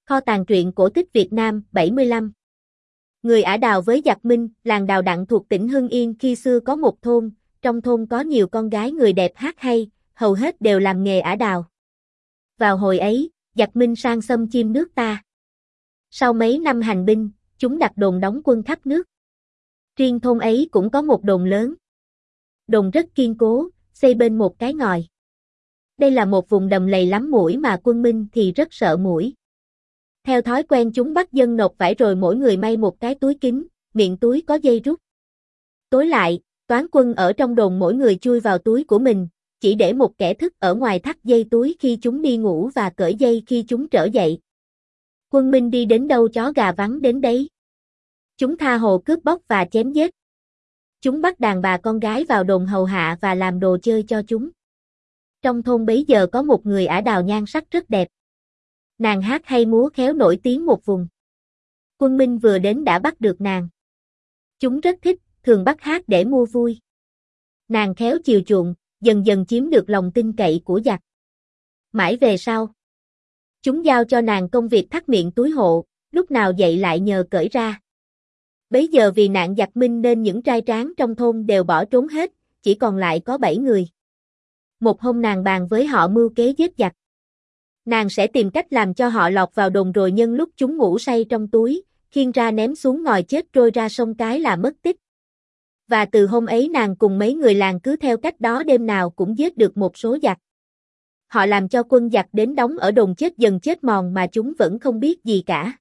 Kho tàng truyện cổ tích Việt Nam 75. Người Ả Đào với giặc Minh, làng Đào Đặng thuộc tỉnh Hưng Yên khi xưa có một thôn, trong thôn có nhiều con gái người đẹp hát hay, hầu hết đều làm nghề ả đào. Vào hồi ấy, giặc Minh sang xâm chiếm nước ta. Sau mấy năm hành binh, chúng đặt đồn đóng quân khắp nước. Riêng thôn ấy cũng có một đồn lớn. Đồn rất kiên cố, xây bên một cái ngòi. Đây là một vùng đầm lầy lắm muỗi mà quân Minh thì rất sợ muỗi. Theo thói quen chúng bắt dân nộp vải rồi mỗi người may một cái túi kín, miệng túi có dây rút. Tối lại, toán quân ở trong đồn mỗi người chui vào túi của mình, chỉ để một kẻ thức ở ngoài thắt dây túi khi chúng đi ngủ và cởi dây khi chúng trở dậy. Quân Minh đi đến đâu chó gà vắng đến đấy. Chúng tha hồ cướp bóc và chém giết. Chúng bắt đàn bà con gái vào đồn hầu hạ và làm đồ chơi cho chúng. Trong thôn bấy giờ có một người ả đào nhan sắc rất đẹp. Nàng hát hay múa khéo nổi tiếng một vùng. Quân Minh vừa đến đã bắt được nàng. Chúng rất thích, thường bắt hát để mua vui. Nàng khéo chiều chuộng, dần dần chiếm được lòng tin cậy của giặc. Mãi về sau, chúng giao cho nàng công việc thắt miệng túi hộ, lúc nào dậy lại nhờ cởi ra. Bấy giờ vì nạn giặc Minh nên những trai tráng trong thôn đều bỏ trốn hết, chỉ còn lại có 7 người. Một hôm nàng bàn với họ mưu kế giết giặc. Nàng sẽ tìm cách làm cho họ lọt vào đồn rồi nhân lúc chúng ngủ say trong túi, khiêng ra ném xuống ngòi chết trôi ra sông cái là mất tích. Và từ hôm ấy nàng cùng mấy người làng cứ theo cách đó đêm nào cũng giết được một số giặc. Họ làm cho quân giặc đến đóng ở đồn chết dần chết mòn mà chúng vẫn không biết gì cả.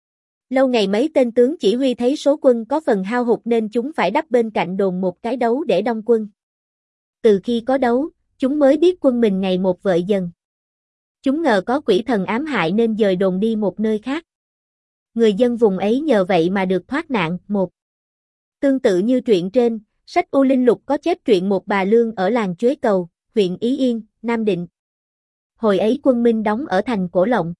Lâu ngày mấy tên tướng chỉ huy thấy số quân có phần hao hụt nên chúng phải đắp bên cạnh đồn một cái đấu để đong quân. Từ khi có đấu, chúng mới biết quân mình ngày một vợi dần. Chúng ngờ có quỷ thần ám hại nên dời đồn đi một nơi khác. Người dân vùng ấy nhờ vậy mà được thoát nạn. Một. Tương tự như truyện trên, sách U Linh Lục có chép truyện một bà lương ở làng Chuế Cầu, huyện Ý Yên, Nam Định. Hồi ấy quân Minh đóng ở thành Cổ Lộng.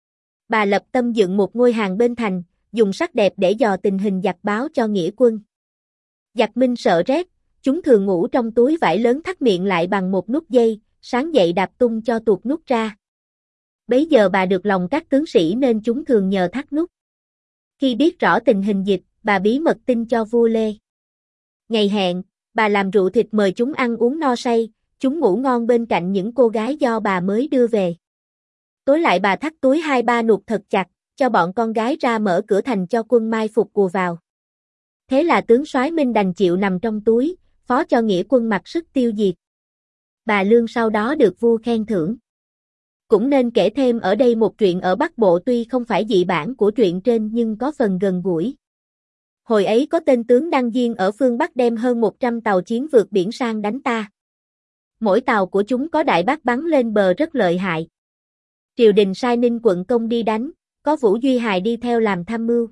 Bà lập tâm dựng một ngôi hàng bên thành, dùng sắc đẹp để dò tình hình giặc báo cho nghĩa quân. Giặc Minh sợ rét, chúng thường ngủ trong túi vải lớn thắt miệng lại bằng một nút dây, sáng dậy đạp tung cho tuột nút ra. Bấy giờ bà được lòng các tướng sĩ nên chúng thường nhờ thắt nút. Khi biết rõ tình hình dịch, bà bí mật tin cho vua Lê. Ngày hẹn, bà làm rượu thịt mời chúng ăn uống no say, chúng ngủ ngon bên cạnh những cô gái do bà mới đưa về. Tối lại bà thắt túi 2-3 nút thật chặt, cho bọn con gái ra mở cửa thành cho quân mai phục cùa vào. Thế là tướng soái Minh đành chịu nằm trong túi, phó cho nghĩa quân mặc sức tiêu diệt. Bà Lương sau đó được vua khen thưởng. Cũng nên kể thêm ở đây một truyện ở Bắc Bộ tuy không phải dị bản của truyện trên nhưng có phần gần gũi. Hồi ấy có tên tướng Đăng Diên ở phương Bắc đem hơn 100 tàu chiến vượt biển sang đánh ta. Mỗi tàu của chúng có đại bác bắn lên bờ rất lợi hại. Triều đình sai Ninh Quận Công đi đánh, có Vũ Duy Hài đi theo làm tham mưu.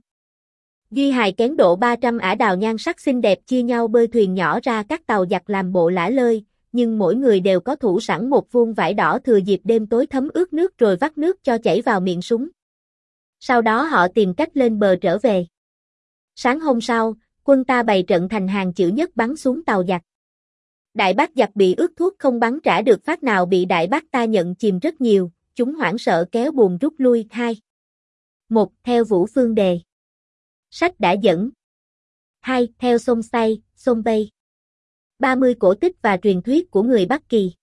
Duy Hài kén độ 300 ả đào nhan sắc xinh đẹp chia nhau bơi thuyền nhỏ ra các tàu giặc làm bộ lả lơi, nhưng mỗi người đều có thủ sẵn một vuông vải đỏ thừa dịp đêm tối thấm ướt nước rồi vắt nước cho chảy vào miệng súng. Sau đó họ tìm cách lên bờ trở về. Sáng hôm sau, quân ta bày trận thành hàng chữ nhất bắn xuống tàu giặc. Đại bác giặc bị ướt thuốc không bắn trả được phát nào bị đại bác ta nhận chìm rất nhiều, chúng hoảng sợ kéo buồm rút lui. 2. 1. Theo Vũ Phương Đề. Sách đã dẫn. 2. Theo sông Say, sông Bay. 30 cổ tích và truyền thuyết của người Bắc Kỳ.